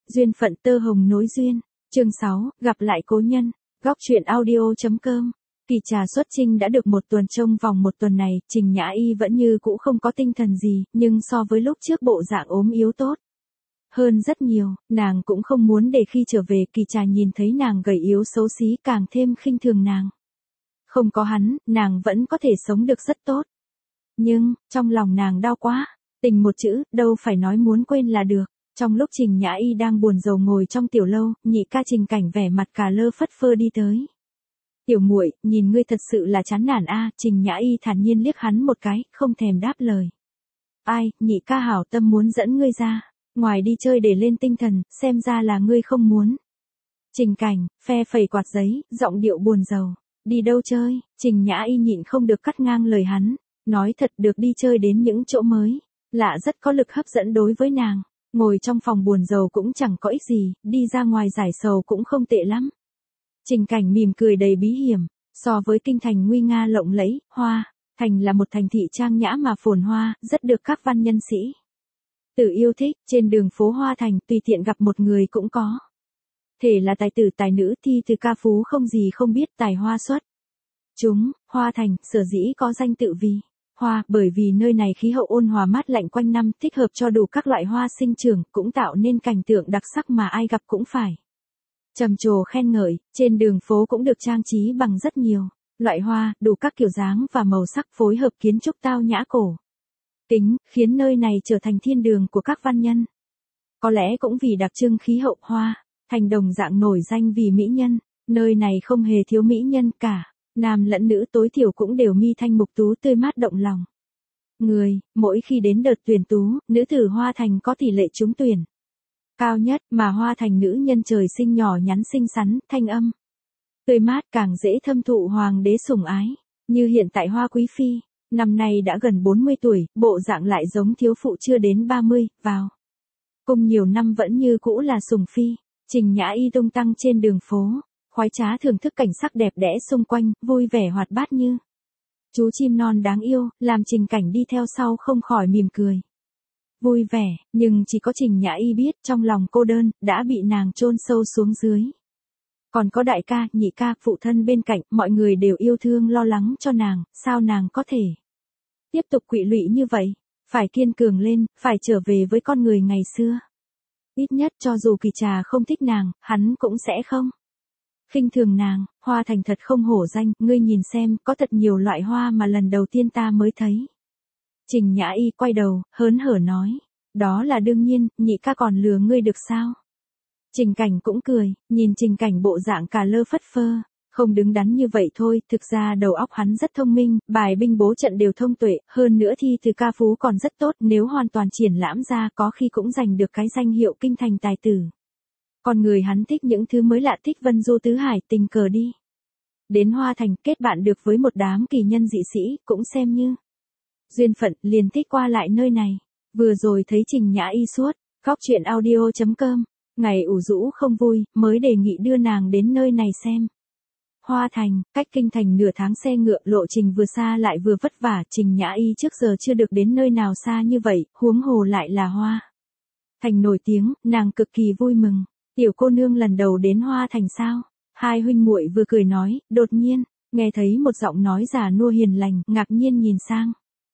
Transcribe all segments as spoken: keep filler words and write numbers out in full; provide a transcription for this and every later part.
Duyên phận tơ hồng nối duyên. Chương sáu, gặp lại cố nhân. Góc truyện audio.com. Kỳ trà xuất chinh đã được một tuần, trong vòng một tuần này, Trình Nhã Y vẫn như cũ không có tinh thần gì, nhưng so với lúc trước bộ dạng ốm yếu tốt hơn rất nhiều, nàng cũng không muốn để khi trở về Kỳ trà nhìn thấy nàng gầy yếu xấu xí càng thêm khinh thường nàng. Không có hắn, nàng vẫn có thể sống được rất tốt. Nhưng, trong lòng nàng đau quá, tình một chữ, đâu phải nói muốn quên là được. Trong lúc Trình Nhã Y đang buồn rầu ngồi trong tiểu lâu, nhị ca Trình Cảnh vẻ mặt cà lơ phất phơ đi tới. Tiểu muội, nhìn ngươi thật sự là chán nản a. Trình Nhã Y thản nhiên liếc hắn một cái, không thèm đáp lời. Ai, nhị ca hảo tâm muốn dẫn ngươi ra, ngoài đi chơi để lên tinh thần, xem ra là ngươi không muốn. Trình Cảnh, phe phẩy quạt giấy, giọng điệu buồn rầu. Đi đâu chơi? Trình Nhã Y nhịn không được cắt ngang lời hắn, nói thật được đi chơi đến những chỗ mới, lạ rất có lực hấp dẫn đối với nàng. Ngồi trong phòng buồn rầu cũng chẳng có ích gì, đi ra ngoài giải sầu cũng không tệ lắm. Trình Cảnh mỉm cười đầy bí hiểm, so với kinh thành nguy nga lộng lẫy, Hoa Thành là một thành thị trang nhã mà phồn hoa, rất được các văn nhân sĩ tử yêu thích. Trên đường phố Hoa Thành tùy tiện gặp một người cũng có thể là tài tử tài nữ, thi từ ca phú không gì không biết, tài hoa xuất chúng. Hoa Thành sở dĩ có danh tự vì hoa, bởi vì nơi này khí hậu ôn hòa mát lạnh quanh năm, thích hợp cho đủ các loại hoa sinh trưởng, cũng tạo nên cảnh tượng đặc sắc mà ai gặp cũng phải trầm trồ khen ngợi. Trên đường phố cũng được trang trí bằng rất nhiều loại hoa, đủ các kiểu dáng và màu sắc, phối hợp kiến trúc tao nhã cổ kính, khiến nơi này trở thành thiên đường của các văn nhân. Có lẽ cũng vì đặc trưng khí hậu, Hoa Thành đồng dạng nổi danh vì mỹ nhân, nơi này không hề thiếu mỹ nhân cả. Nam lẫn nữ tối thiểu cũng đều mi thanh mục tú, tươi mát động lòng người. Mỗi khi đến đợt tuyển tú, nữ tử Hoa Thành có tỷ lệ trúng tuyển cao nhất, mà Hoa Thành nữ nhân trời sinh nhỏ nhắn xinh xắn, thanh âm tươi mát, càng dễ thâm thụ hoàng đế sủng ái. Như hiện tại Hoa Quý Phi, năm nay đã gần bốn mươi tuổi, bộ dạng lại giống thiếu phụ chưa đến ba mươi, vào cung nhiều năm vẫn như cũ là sủng phi. Trình Nhã Y tung tăng trên đường phố, khoái trá thưởng thức cảnh sắc đẹp đẽ xung quanh, vui vẻ hoạt bát như chú chim non đáng yêu, làm Trình Cảnh đi theo sau không khỏi mỉm cười vui vẻ. Nhưng chỉ có Trình Nhã Y biết, trong lòng cô đơn đã bị nàng chôn sâu xuống dưới. Còn có đại ca, nhị ca, phụ thân bên cạnh, mọi người đều yêu thương lo lắng cho nàng, sao nàng có thể tiếp tục quỵ lụy như vậy? Phải kiên cường lên, phải trở về với con người ngày xưa. Ít nhất cho dù Kỳ trà không thích nàng, hắn cũng sẽ không khinh thường nàng. Hoa Thành thật không hổ danh, ngươi nhìn xem, có thật nhiều loại hoa mà lần đầu tiên ta mới thấy. Trình Nhã Y quay đầu, hớn hở nói. Đó là đương nhiên, nhị ca còn lừa ngươi được sao? Trình Cảnh cũng cười, nhìn Trình Cảnh bộ dạng cà lơ phất phơ, không đứng đắn như vậy thôi, thực ra đầu óc hắn rất thông minh, bài binh bố trận đều thông tuệ, hơn nữa thi từ ca phú còn rất tốt, nếu hoàn toàn triển lãm ra có khi cũng giành được cái danh hiệu kinh thành tài tử. Còn người hắn thích những thứ mới lạ, thích vân du tứ hải, tình cờ đi đến Hoa Thành, kết bạn được với một đám kỳ nhân dị sĩ, cũng xem như duyên phận, liền thích qua lại nơi này. Vừa rồi thấy Trình Nhã Y suốt, góc truyện audio.com, ngày ủ rũ không vui, mới đề nghị đưa nàng đến nơi này xem. Hoa Thành, cách kinh thành nửa tháng xe ngựa, lộ trình vừa xa lại vừa vất vả, Trình Nhã Y trước giờ chưa được đến nơi nào xa như vậy, huống hồ lại là Hoa Thành nổi tiếng, nàng cực kỳ vui mừng. Tiểu cô nương lần đầu đến Hoa Thành sao? Hai huynh muội vừa cười nói, đột nhiên nghe thấy một giọng nói già nua hiền lành, ngạc nhiên nhìn sang.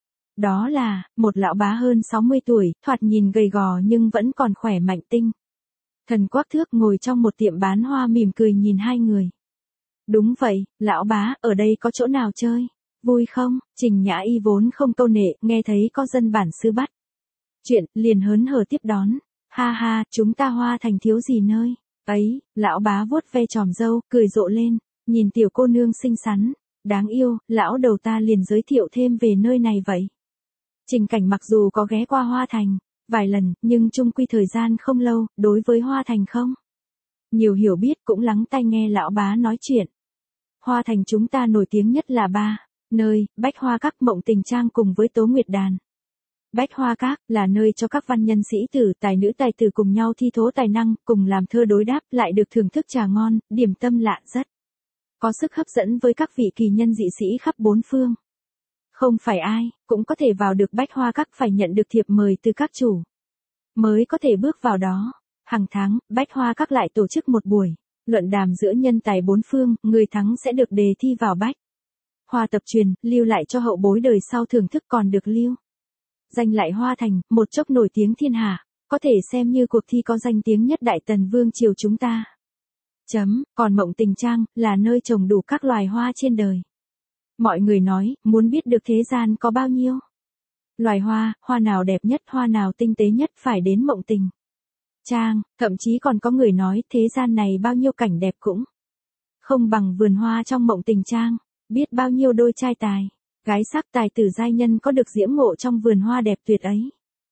Đó là một lão bá hơn sáu mươi tuổi, thoạt nhìn gầy gò nhưng vẫn còn khỏe mạnh tinh thần quắc thước, ngồi trong một tiệm bán hoa mỉm cười nhìn hai người. Đúng vậy, lão bá, ở đây có chỗ nào chơi vui không? Trình Nhã Y vốn không câu nệ, nghe thấy có dân bản xứ bắt chuyện, liền hớn hở tiếp đón. Ha ha, chúng ta Hoa Thành thiếu gì nơi ấy. Lão bá vuốt ve chòm râu, cười rộ lên, nhìn tiểu cô nương xinh xắn đáng yêu, lão đầu ta liền giới thiệu thêm về nơi này vậy. Trình Cảnh mặc dù có ghé qua Hoa Thành vài lần, nhưng chung quy thời gian không lâu, đối với Hoa Thành không nhiều hiểu biết, cũng lắng tai nghe lão bá nói chuyện. Hoa Thành chúng ta nổi tiếng nhất là ba nơi, Bách Hoa Các, Mộng Tình Trang cùng với Tố Nguyệt Đàn. Bách Hoa Các là nơi cho các văn nhân sĩ tử, tài nữ tài tử cùng nhau thi thố tài năng, cùng làm thơ đối đáp, lại được thưởng thức trà ngon, điểm tâm lạ rất có sức hấp dẫn với các vị kỳ nhân dị sĩ khắp bốn phương. Không phải ai cũng có thể vào được Bách Hoa Các, phải nhận được thiệp mời từ các chủ mới có thể bước vào đó. Hàng tháng, Bách Hoa Các lại tổ chức một buổi luận đàm giữa nhân tài bốn phương, người thắng sẽ được đề thi vào Bách Hoa tập truyền, lưu lại cho hậu bối đời sau thưởng thức còn được lưu. Danh lại Hoa Thành, một chốc nổi tiếng thiên hạ, có thể xem như cuộc thi có danh tiếng nhất Đại Tần Vương triều chúng ta. Chấm, còn Mộng Tình Trang, là nơi trồng đủ các loài hoa trên đời. Mọi người nói, muốn biết được thế gian có bao nhiêu loài hoa, hoa nào đẹp nhất, hoa nào tinh tế nhất phải đến Mộng Tình Trang, thậm chí còn có người nói thế gian này bao nhiêu cảnh đẹp cũng không bằng vườn hoa trong Mộng Tình Trang, biết bao nhiêu đôi trai tài, gái sắc tài tử giai nhân có được diễm ngộ trong vườn hoa đẹp tuyệt ấy.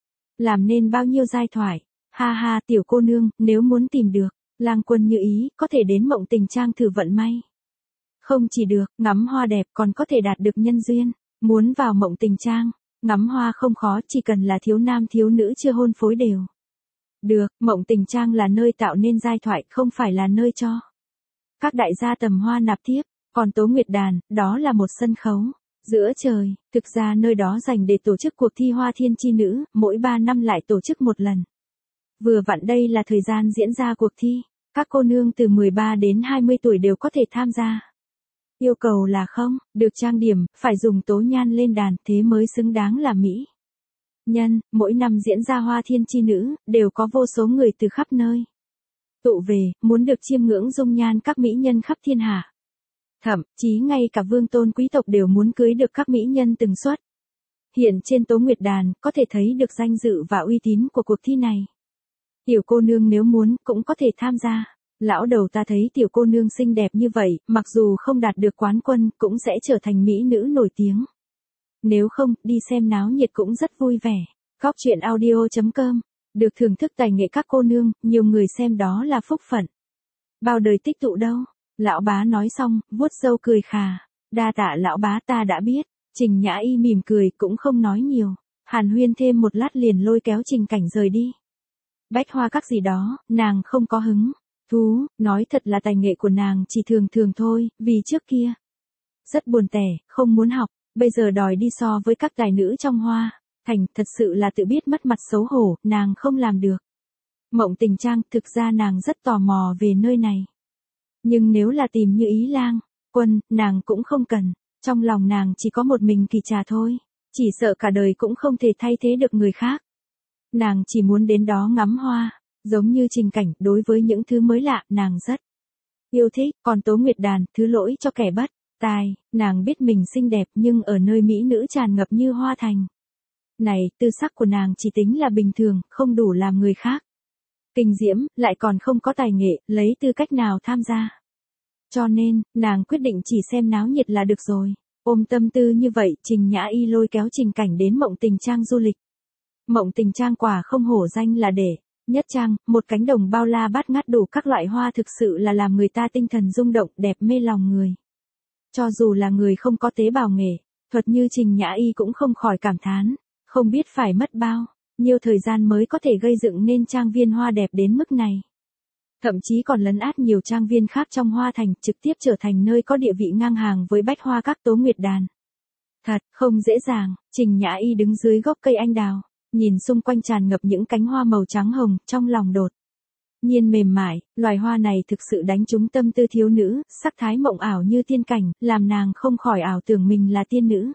Làm nên bao nhiêu giai thoại, ha ha tiểu cô nương, nếu muốn tìm được lang quân như ý, có thể đến Mộng Tình Trang thử vận may. Không chỉ được ngắm hoa đẹp còn có thể đạt được nhân duyên, muốn vào Mộng Tình Trang, ngắm hoa không khó, chỉ cần là thiếu nam thiếu nữ chưa hôn phối đều được. Mộng Tình Trang là nơi tạo nên giai thoại, không phải là nơi cho các đại gia tầm hoa nạp thiếp, còn Tố Nguyệt Đàn, đó là một sân khấu giữa trời, thực ra nơi đó dành để tổ chức cuộc thi Hoa Thiên Chi Nữ, mỗi ba năm lại tổ chức một lần. Vừa vặn đây là thời gian diễn ra cuộc thi, các cô nương từ mười ba đến hai mươi tuổi đều có thể tham gia. Yêu cầu là không được trang điểm, phải dùng tố nhan lên đàn, thế mới xứng đáng là mỹ nhân. Mỗi năm diễn ra Hoa Thiên Chi Nữ, đều có vô số người từ khắp nơi tụ về, muốn được chiêm ngưỡng dung nhan các mỹ nhân khắp thiên hạ. Thậm chí ngay cả vương tôn quý tộc đều muốn cưới được các mỹ nhân từng xuất hiện trên Tố Nguyệt Đàn, có thể thấy được danh dự và uy tín của cuộc thi này. Tiểu cô nương nếu muốn, cũng có thể tham gia. Lão đầu ta thấy tiểu cô nương xinh đẹp như vậy, mặc dù không đạt được quán quân, cũng sẽ trở thành mỹ nữ nổi tiếng. Nếu không, đi xem náo nhiệt cũng rất vui vẻ. Góc truyện audio chấm com, được thưởng thức tài nghệ các cô nương, nhiều người xem đó là phúc phận. Bao đời tích tụ đâu. Lão bá nói xong, vuốt râu cười khà. Đa tạ lão bá, ta đã biết. Trình Nhã Y mỉm cười, cũng không nói nhiều. Hàn huyên thêm một lát liền lôi kéo Trình Cảnh rời đi. Bách Hoa Các gì đó, nàng không có hứng thú, nói thật là tài nghệ của nàng chỉ thường thường thôi, vì trước kia rất buồn tẻ, không muốn học, bây giờ đòi đi so với các tài nữ trong Hoa Thành, thật sự là tự biết mất mặt xấu hổ, nàng không làm được. Mộng Tình Trang, thực ra nàng rất tò mò về nơi này. Nhưng nếu là tìm như ý lang quân, nàng cũng không cần, trong lòng nàng chỉ có một mình Kỳ Trà thôi, chỉ sợ cả đời cũng không thể thay thế được người khác. Nàng chỉ muốn đến đó ngắm hoa, giống như Trình Cảnh, đối với những thứ mới lạ, nàng rất yêu thích, còn Tố Nguyệt Đàn, thứ lỗi cho kẻ bất tài, nàng biết mình xinh đẹp nhưng ở nơi mỹ nữ tràn ngập như Hoa Thành này, tư sắc của nàng chỉ tính là bình thường, không đủ làm người khác kinh diễm, lại còn không có tài nghệ, lấy tư cách nào tham gia. Cho nên, nàng quyết định chỉ xem náo nhiệt là được rồi. Ôm tâm tư như vậy, Trình Nhã Y lôi kéo Trình Cảnh đến Mộng Tình Trang du lịch. Mộng Tình Trang quả không hổ danh là để nhất trang, một cánh đồng bao la bát ngát đủ các loại hoa, thực sự là làm người ta tinh thần rung động, đẹp mê lòng người. Cho dù là người không có tế bào nghệ thuật như Trình Nhã Y cũng không khỏi cảm thán, không biết phải mất bao nhiêu thời gian mới có thể gây dựng nên trang viên hoa đẹp đến mức này. Thậm chí còn lấn át nhiều trang viên khác trong Hoa Thành, trực tiếp trở thành nơi có địa vị ngang hàng với Bách Hoa Các Tố Nguyệt Đàn. Thật, không dễ dàng. Trình Nhã Y đứng dưới gốc cây anh đào, nhìn xung quanh tràn ngập những cánh hoa màu trắng hồng, trong lòng đột nhiên mềm mại, loài hoa này thực sự đánh trúng tâm tư thiếu nữ, sắc thái mộng ảo như tiên cảnh, làm nàng không khỏi ảo tưởng mình là tiên nữ.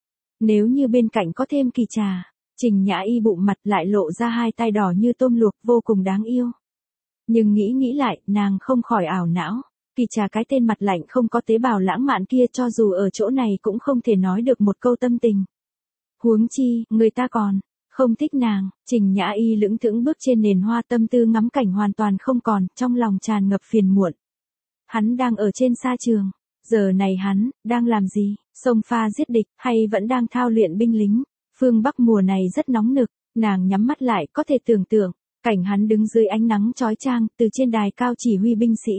Nếu như bên cạnh có thêm Kỳ Trà, Trình Nhã Y bụng mặt lại lộ ra hai tay đỏ như tôm luộc, vô cùng đáng yêu. Nhưng nghĩ nghĩ lại, nàng không khỏi ảo não. Kỳ Trà, cái tên mặt lạnh không có tế bào lãng mạn kia, cho dù ở chỗ này cũng không thể nói được một câu tâm tình. Huống chi, người ta còn không thích nàng. Trình Nhã Y lững thững bước trên nền hoa, tâm tư ngắm cảnh hoàn toàn không còn, trong lòng tràn ngập phiền muộn. Hắn đang ở trên sa trường. Giờ này hắn đang làm gì? Xông pha giết địch, hay vẫn đang thao luyện binh lính? Phương Bắc mùa này rất nóng nực, nàng nhắm mắt lại có thể tưởng tượng cảnh hắn đứng dưới ánh nắng chói chang, từ trên đài cao chỉ huy binh sĩ.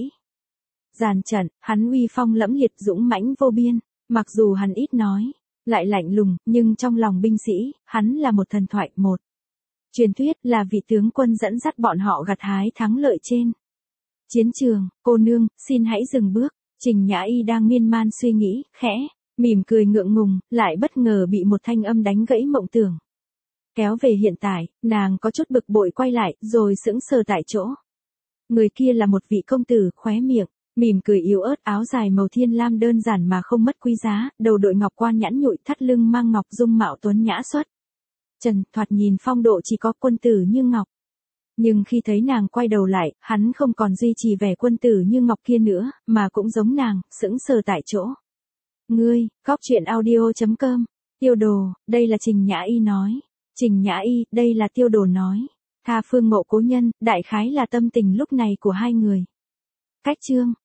Dàn trận, hắn uy phong lẫm liệt, dũng mãnh vô biên, mặc dù hắn ít nói, lại lạnh lùng, nhưng trong lòng binh sĩ, hắn là một thần thoại, một truyền thuyết, là vị tướng quân dẫn dắt bọn họ gặt hái thắng lợi trên chiến trường. Cô nương, xin hãy dừng bước. Trình Nhã Y đang miên man suy nghĩ, khẽ mỉm cười ngượng ngùng, lại bất ngờ bị một thanh âm đánh gãy mộng tưởng. Kéo về hiện tại, nàng có chút bực bội quay lại, rồi sững sờ tại chỗ. Người kia là một vị công tử, khóe miệng, mỉm cười yếu ớt, áo dài màu thiên lam đơn giản mà không mất quý giá, đầu đội ngọc quan nhẵn nhụi, thắt lưng mang ngọc, dung mạo tuấn nhã xuất trần, thoạt nhìn phong độ chỉ có quân tử như ngọc. Nhưng khi thấy nàng quay đầu lại, hắn không còn duy trì vẻ quân tử như ngọc kia nữa, mà cũng giống nàng, sững sờ tại chỗ. Ngươi, góc truyện audio chấm com, Tiêu Đồ, đây là Trình Nhã Y nói. Trình Nhã Y, đây là Tiêu Đồ nói. Tha phương ngộ cố nhân, đại khái là tâm tình lúc này của hai người. Cách chương